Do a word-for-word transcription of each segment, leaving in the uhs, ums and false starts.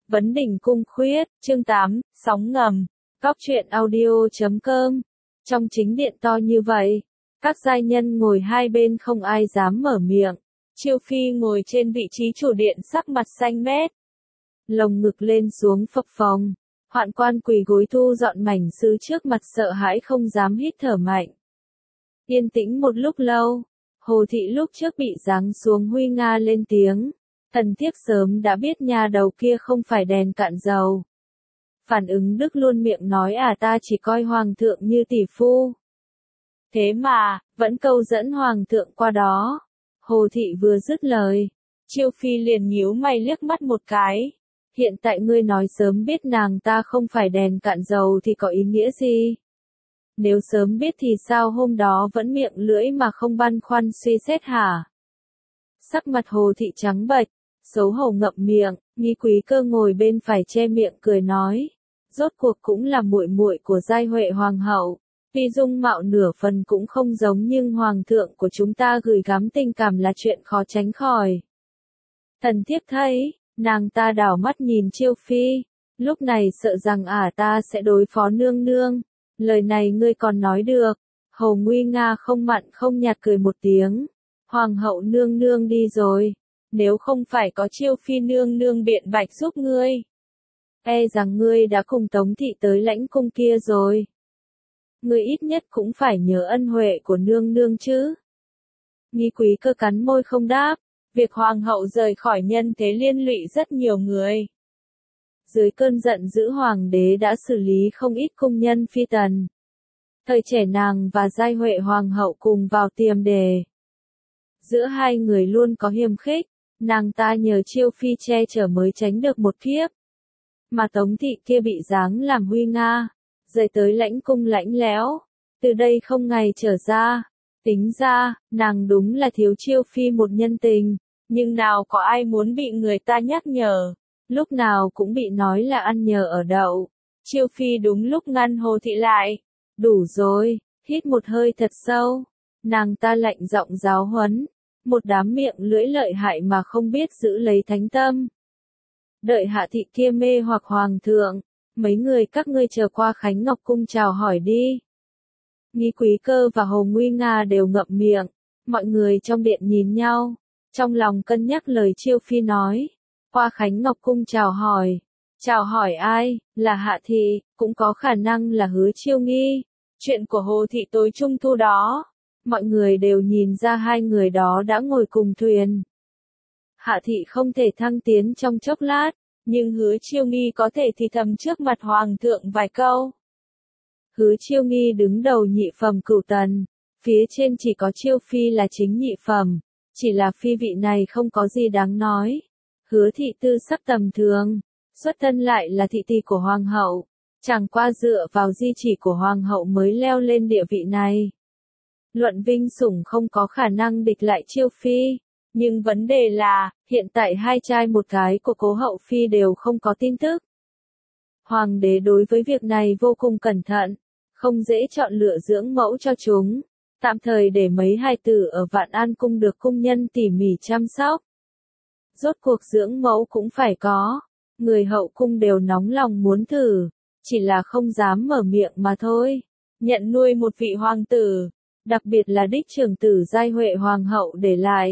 Vấn đỉnh cung khuyết, chương tám, sóng ngầm, góc truyện audio chấm com. Trong chính điện to như vậy, các giai nhân ngồi hai bên không ai dám mở miệng. Chiêu Phi ngồi trên vị trí chủ điện sắc mặt xanh mét. Lồng ngực lên xuống phập phồng. Hoạn quan quỳ gối thu dọn mảnh sứ trước mặt sợ hãi không dám hít thở mạnh. Yên tĩnh một lúc lâu, Hồ Thị lúc trước bị giáng xuống huy nga lên tiếng. Thần thiếp sớm đã biết nhà đầu kia không phải đèn cạn dầu. Phản ứng Đức luôn miệng nói à ta chỉ coi hoàng thượng như tỷ phu. Thế mà, vẫn câu dẫn hoàng thượng qua đó. Hồ Thị vừa dứt lời, Chiêu Phi liền nhíu mày liếc mắt một cái. Hiện tại ngươi nói sớm biết nàng ta không phải đèn cạn dầu thì có ý nghĩa gì? Nếu sớm biết thì sao hôm đó vẫn miệng lưỡi mà không băn khoăn suy xét hả? Sắc mặt Hồ Thị trắng bệch, xấu hổ ngậm miệng, Nghi Quý Cơ ngồi bên phải che miệng cười nói, rốt cuộc cũng là muội muội của Giai Huệ hoàng hậu, tuy dung mạo nửa phần cũng không giống nhưng hoàng thượng của chúng ta gửi gắm tình cảm là chuyện khó tránh khỏi. Thần thiếp thấy, nàng ta đảo mắt nhìn Chiêu Phi, lúc này sợ rằng ả ta sẽ đối phó nương nương, lời này ngươi còn nói được. Hồ Nguy Nga không mặn không nhạt cười một tiếng, hoàng hậu nương nương đi rồi. Nếu không phải có Chiêu Phi nương nương biện bạch giúp ngươi, e rằng ngươi đã cùng Tống Thị tới lãnh cung kia rồi. Ngươi ít nhất cũng phải nhớ ân huệ của nương nương chứ. Nghi Quý Cơ cắn môi không đáp, việc hoàng hậu rời khỏi nhân thế liên lụy rất nhiều người. Dưới cơn giận dữ hoàng đế đã xử lý không ít cung nhân phi tần. Thời trẻ nàng và Giai Huệ hoàng hậu cùng vào tiềm đề. Giữa hai người luôn có hiềm khích. Nàng ta nhờ Chiêu Phi che chở mới tránh được một kiếp. Mà Tống Thị kia bị giáng làm huy nga, rời tới lãnh cung lãnh lẽo, từ đây không ngày trở ra. Tính ra, nàng đúng là thiếu Chiêu Phi một nhân tình, nhưng nào có ai muốn bị người ta nhắc nhở, lúc nào cũng bị nói là ăn nhờ ở đậu. Chiêu Phi đúng lúc ngăn Hồ Thị lại, đủ rồi, hít một hơi thật sâu, nàng ta lạnh giọng giáo huấn. Một đám miệng lưỡi lợi hại mà không biết giữ lấy thánh tâm. Đợi Hạ Thị kia mê hoặc hoàng thượng, mấy người các ngươi chờ qua Khánh Ngọc Cung chào hỏi đi. Nghi Quý Cơ và Hồ Nguy Nga đều ngậm miệng, mọi người trong điện nhìn nhau, trong lòng cân nhắc lời Chiêu Phi nói. Qua Khánh Ngọc Cung chào hỏi, chào hỏi ai, là Hạ Thị, cũng có khả năng là Hứa Chiêu Nghi, chuyện của Hồ Thị tối trung thu đó. Mọi người đều nhìn ra hai người đó đã ngồi cùng thuyền. Hạ Thị không thể thăng tiến trong chốc lát, nhưng Hứa Chiêu Nghi có thể thì thầm trước mặt hoàng thượng vài câu. Hứa Chiêu Nghi đứng đầu nhị phẩm cửu tần, phía trên chỉ có Chiêu Phi là chính nhị phẩm, chỉ là phi vị này không có gì đáng nói. Hứa Thị tư sắc tầm thường, xuất thân lại là thị tỷ của hoàng hậu, chẳng qua dựa vào di chỉ của hoàng hậu mới leo lên địa vị này. Luận vinh sủng không có khả năng địch lại Chiêu Phi, nhưng vấn đề là, hiện tại hai trai một gái của cố hậu phi đều không có tin tức. Hoàng đế đối với việc này vô cùng cẩn thận, không dễ chọn lựa dưỡng mẫu cho chúng, tạm thời để mấy hài tử ở Vạn An Cung được cung nhân tỉ mỉ chăm sóc. Rốt cuộc dưỡng mẫu cũng phải có, người hậu cung đều nóng lòng muốn thử, chỉ là không dám mở miệng mà thôi. Nhận nuôi một vị hoàng tử, đặc biệt là đích trưởng tử Giai Huệ hoàng hậu để lại.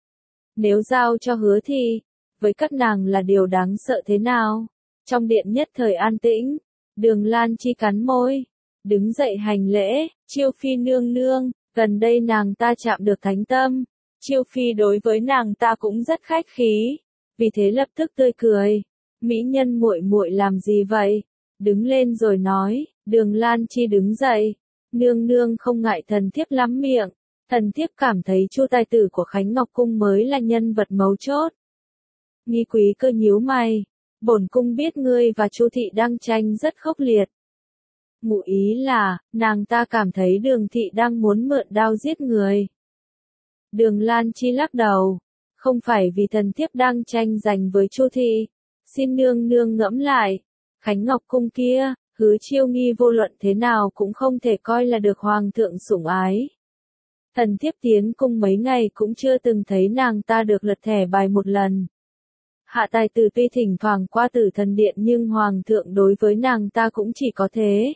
Nếu giao cho Hứa Thị, với các nàng là điều đáng sợ thế nào? Trong điện nhất thời an tĩnh, Đường Lan Chi cắn môi, đứng dậy hành lễ. Chiêu Phi nương nương, gần đây nàng ta chạm được thánh tâm, Chiêu Phi đối với nàng ta cũng rất khách khí, vì thế lập tức tươi cười. Mỹ nhân muội muội làm gì vậy? Đứng lên rồi nói. Đường Lan Chi đứng dậy, nương nương không ngại thần thiếp lắm miệng, thần thiếp cảm thấy Chu tài tử của Khánh Ngọc Cung mới là nhân vật mấu chốt. Nghi Quý Cơ nhíu mày, bổn cung biết ngươi và Chu Thị đang tranh rất khốc liệt. Ngụ ý là, nàng ta cảm thấy Đường Thị đang muốn mượn đao giết người. Đường Lan Chi lắc đầu, không phải vì thần thiếp đang tranh giành với Chu Thị, xin nương nương ngẫm lại, Khánh Ngọc Cung kia, Hứa Chiêu Nghi vô luận thế nào cũng không thể coi là được hoàng thượng sủng ái. Thần thiếp tiến cung mấy ngày cũng chưa từng thấy nàng ta được lật thẻ bài một lần. Hạ tài tử tuy thỉnh thoảng qua Tử Thần Điện nhưng hoàng thượng đối với nàng ta cũng chỉ có thế.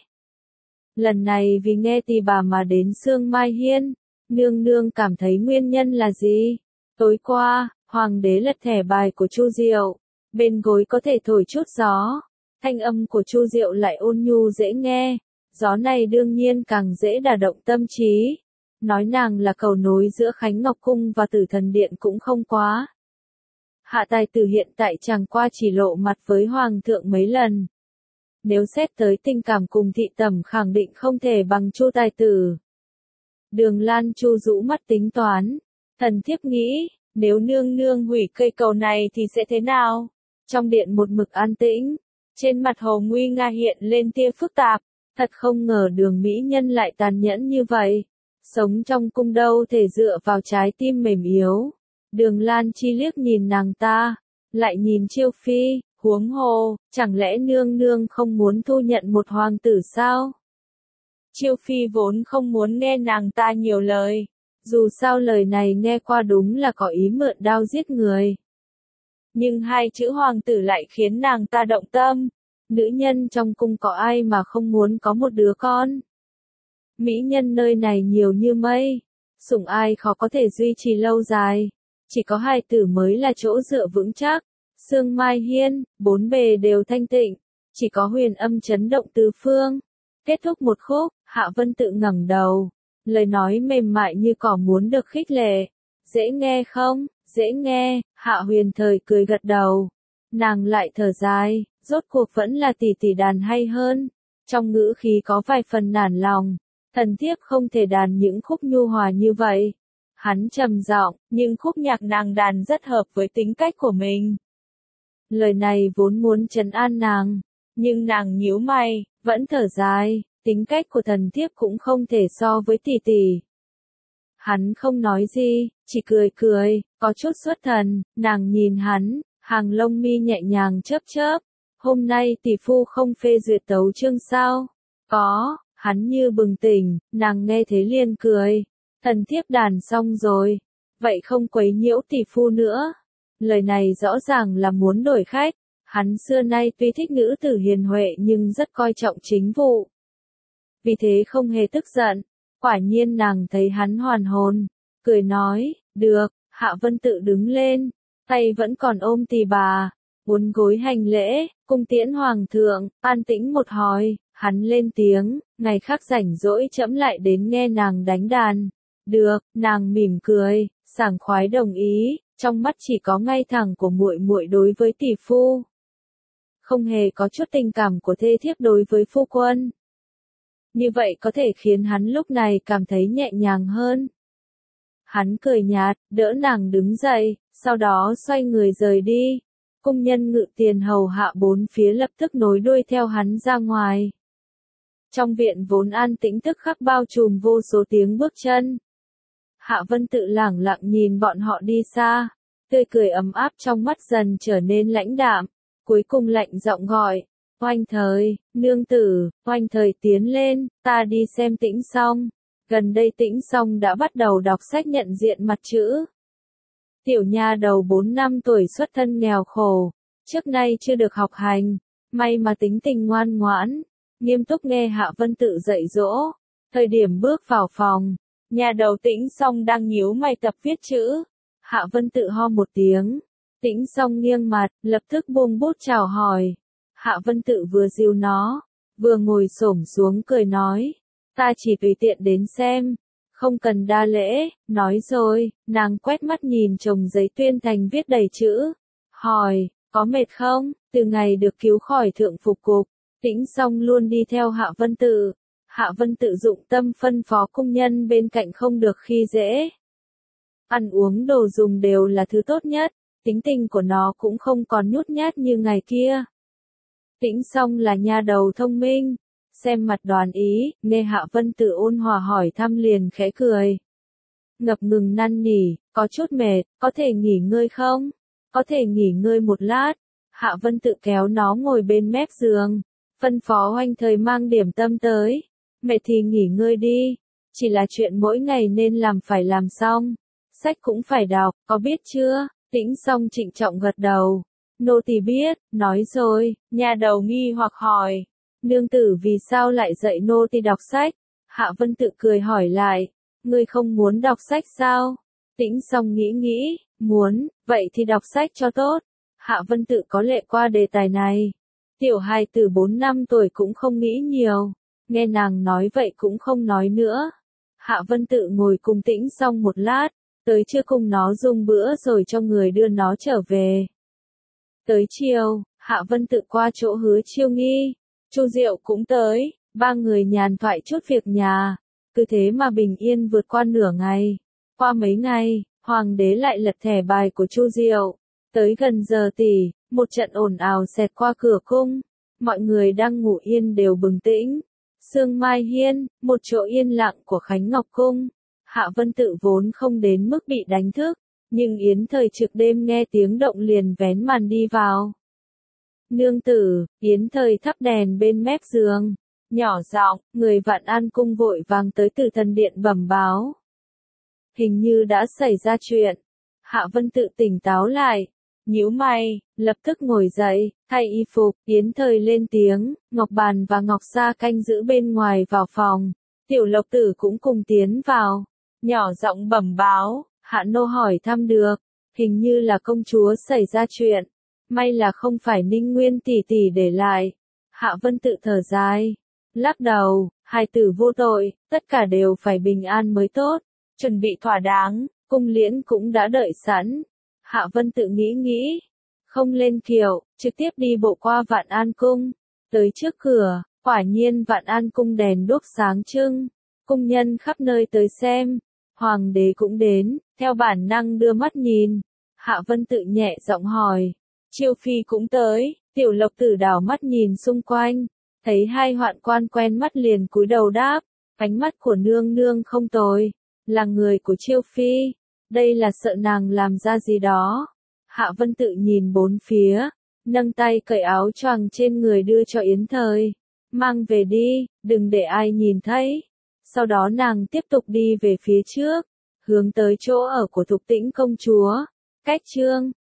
Lần này vì nghe tỳ bà mà đến Sương Mai Hiên, nương nương cảm thấy nguyên nhân là gì? Tối qua, hoàng đế lật thẻ bài của Chu Diệu, bên gối có thể thổi chút gió, thanh âm của Chu Diệu lại ôn nhu dễ nghe, gió này đương nhiên càng dễ đả động tâm trí. Nói nàng là cầu nối giữa Khánh Ngọc Cung và Tử Thần Điện cũng không quá. Hạ tài tử hiện tại chẳng qua chỉ lộ mặt với hoàng thượng mấy lần. Nếu xét tới tình cảm cùng thị tẩm khẳng định không thể bằng Chu tài tử. Đường Lan Chu rũ mắt tính toán. Thần thiếp nghĩ, nếu nương nương hủy cây cầu này thì sẽ thế nào? Trong điện một mực an tĩnh, trên mặt Hồ Nguy Nga hiện lên tia phức tạp. Thật không ngờ đường mỹ nhân lại tàn nhẫn như vậy. Sống trong cung đâu thể dựa vào trái tim mềm yếu. Đường Lan Chi liếc nhìn nàng ta, lại nhìn Chiêu Phi, huống hồ, chẳng lẽ nương nương không muốn thu nhận một hoàng tử sao? Chiêu Phi vốn không muốn nghe nàng ta nhiều lời, dù sao lời này nghe qua đúng là có ý mượn đao giết người. Nhưng hai chữ hoàng tử lại khiến nàng ta động tâm, nữ nhân trong cung có ai mà không muốn có một đứa con? Mỹ nhân nơi này nhiều như mây, sủng ai khó có thể duy trì lâu dài, chỉ có hai tử mới là chỗ dựa vững chắc. Sương Mai Hiên, bốn bề đều thanh tịnh, chỉ có huyền âm chấn động tứ phương. Kết thúc một khúc, Hạ Vân Tự ngẩng đầu, lời nói mềm mại như cỏ muốn được khích lệ. Dễ nghe không? Dễ nghe, Hạ Huyền Thời cười gật đầu. Nàng lại thở dài, rốt cuộc vẫn là tỷ tỷ đàn hay hơn. Trong ngữ khí có vài phần nản lòng, thần thiếp không thể đàn những khúc nhu hòa như vậy. Hắn trầm giọng, nhưng khúc nhạc nàng đàn rất hợp với tính cách của mình. Lời này vốn muốn trấn an nàng, nhưng nàng nhíu mày, vẫn thở dài, tính cách của thần thiếp cũng không thể so với tỷ tỷ. Hắn không nói gì, chỉ cười cười, có chút xuất thần, nàng nhìn hắn, hàng lông mi nhẹ nhàng chớp chớp. Hôm nay tỷ phu không phê duyệt tấu chương sao? Có, hắn như bừng tỉnh, nàng nghe thế liền cười. Thần thiếp đàn xong rồi, vậy không quấy nhiễu tỷ phu nữa. Lời này rõ ràng là muốn đổi khách, hắn xưa nay tuy thích nữ tử hiền huệ nhưng rất coi trọng chính vụ. Vì thế không hề tức giận, quả nhiên nàng thấy hắn hoàn hồn, cười nói, được. Hạ Vân Tự đứng lên, tay vẫn còn ôm tỳ bà, uốn gối hành lễ, cung tiễn hoàng thượng. An tĩnh một hồi, hắn lên tiếng, ngày khác rảnh rỗi trẫm lại đến nghe nàng đánh đàn. Được, nàng mỉm cười, sảng khoái đồng ý, trong mắt chỉ có ngay thẳng của muội muội đối với tỷ phu. Không hề có chút tình cảm của thê thiếp đối với phu quân. Như vậy có thể khiến hắn lúc này cảm thấy nhẹ nhàng hơn. Hắn cười nhạt, đỡ nàng đứng dậy, sau đó xoay người rời đi. Cung nhân ngự tiền hầu hạ bốn phía lập tức nối đuôi theo hắn ra ngoài. Trong viện vốn an tĩnh tức khắc bao trùm vô số tiếng bước chân. Hạ Vân Tự lẳng lặng nhìn bọn họ đi xa, tươi cười ấm áp trong mắt dần trở nên lãnh đạm, cuối cùng lạnh giọng gọi, Oanh Thời, nương tử. Oanh Thời tiến lên, ta đi xem Tĩnh Song. Gần đây Tĩnh Song đã bắt đầu đọc sách nhận diện mặt chữ. Tiểu nha đầu bốn năm tuổi xuất thân nghèo khổ, trước nay chưa được học hành, may mà tính tình ngoan ngoãn, nghiêm túc nghe Hạ Vân Tự dạy dỗ. Thời điểm bước vào phòng, nhà đầu Tĩnh Song đang nhíu mày tập viết chữ. Hạ Vân Tự ho một tiếng, Tĩnh Song nghiêng mặt, lập tức buông bút chào hỏi. Hạ Vân Tự vừa dìu nó, vừa ngồi xổm xuống cười nói, ta chỉ tùy tiện đến xem, không cần đa lễ. Nói rồi, nàng quét mắt nhìn chồng giấy tuyên thành viết đầy chữ, hỏi, có mệt không? Từ ngày được cứu khỏi thượng phục cục, Tĩnh Song luôn đi theo Hạ Vân Tự. Hạ Vân Tự dụng tâm phân phó cung nhân bên cạnh không được khi dễ. Ăn uống đồ dùng đều là thứ tốt nhất, tính tình của nó cũng không còn nhút nhát như ngày kia. Tĩnh Song là nha đầu thông minh, xem mặt đoán ý, nghe Hạ Vân Tự ôn hòa hỏi thăm liền khẽ cười. Ngập ngừng năn nỉ, có chút mệt, có thể nghỉ ngơi không? Có thể nghỉ ngơi một lát. Hạ Vân Tự kéo nó ngồi bên mép giường, phân phó Oanh Thời mang điểm tâm tới. Mệt thì nghỉ ngơi đi, chỉ là chuyện mỗi ngày nên làm phải làm xong. Sách cũng phải đọc, có biết chưa? Tĩnh Song trịnh trọng gật đầu. Nô tỳ biết, nói rồi, nhà đầu nghi hoặc hỏi. Nương tử vì sao lại dạy nô tỳ đọc sách? Hạ Vân Tự cười hỏi lại, ngươi không muốn đọc sách sao? Tĩnh Song nghĩ nghĩ, muốn, vậy thì đọc sách cho tốt. Hạ Vân Tự có lệ qua đề tài này. Tiểu hài từ bốn năm tuổi cũng không nghĩ nhiều, nghe nàng nói vậy cũng không nói nữa. Hạ Vân Tự ngồi cùng Tĩnh Song một lát, tới trưa cùng nó dùng bữa rồi cho người đưa nó trở về. Tới chiều, Hạ Vân Tự qua chỗ Hứa Chiêu Nghi, Chu Diệu cũng tới, ba người nhàn thoại chút việc nhà, cứ thế mà bình yên vượt qua nửa ngày. Qua mấy ngày, hoàng đế lại lật thẻ bài của Chu Diệu, tới gần giờ tỉ, một trận ồn ào xẹt qua cửa cung, mọi người đang ngủ yên đều bừng tỉnh. Sương Mai Hiên, một chỗ yên lặng của Khánh Ngọc Cung. Hạ Vân Tự vốn không đến mức bị đánh thức, nhưng Yến Thời trực đêm nghe tiếng động liền vén màn đi vào. Nương tử, Yến Thời thắp đèn bên mép giường, nhỏ giọng, người Vạn An Cung vội vàng tới từ thần điện bẩm báo. Hình như đã xảy ra chuyện. Hạ Vân Tự tỉnh táo lại, nhíu mày, lập tức ngồi dậy, thay y phục. Yến Thời lên tiếng, Ngọc Bàn và Ngọc Sa canh giữ bên ngoài vào phòng. Tiểu Lộc Tử cũng cùng tiến vào, nhỏ giọng bẩm báo. Hạ nô hỏi thăm được, hình như là công chúa xảy ra chuyện, may là không phải Ninh Nguyên tỷ tỷ để lại. Hạ Vân Tự thở dài, lắc đầu, hài tử vô tội, tất cả đều phải bình an mới tốt, chuẩn bị thỏa đáng, cung liễn cũng đã đợi sẵn. Hạ Vân Tự nghĩ nghĩ, không lên kiệu, trực tiếp đi bộ qua Vạn An Cung, tới trước cửa, quả nhiên Vạn An Cung đèn đuốc sáng trưng, cung nhân khắp nơi tới xem. Hoàng đế cũng đến, theo bản năng đưa mắt nhìn. Hạ Vân Tự nhẹ giọng hỏi, Chiêu Phi cũng tới. Tiểu Lộc Tử đảo mắt nhìn xung quanh, thấy hai hoạn quan quen mắt liền cúi đầu đáp, ánh mắt của nương nương không tồi, là người của Chiêu Phi, đây là sợ nàng làm ra gì đó. Hạ Vân Tự nhìn bốn phía, nâng tay cởi áo choàng trên người đưa cho Yến Thời, mang về đi, đừng để ai nhìn thấy. Sau đó nàng tiếp tục đi về phía trước, hướng tới chỗ ở của Thục Tĩnh công chúa. Cách chương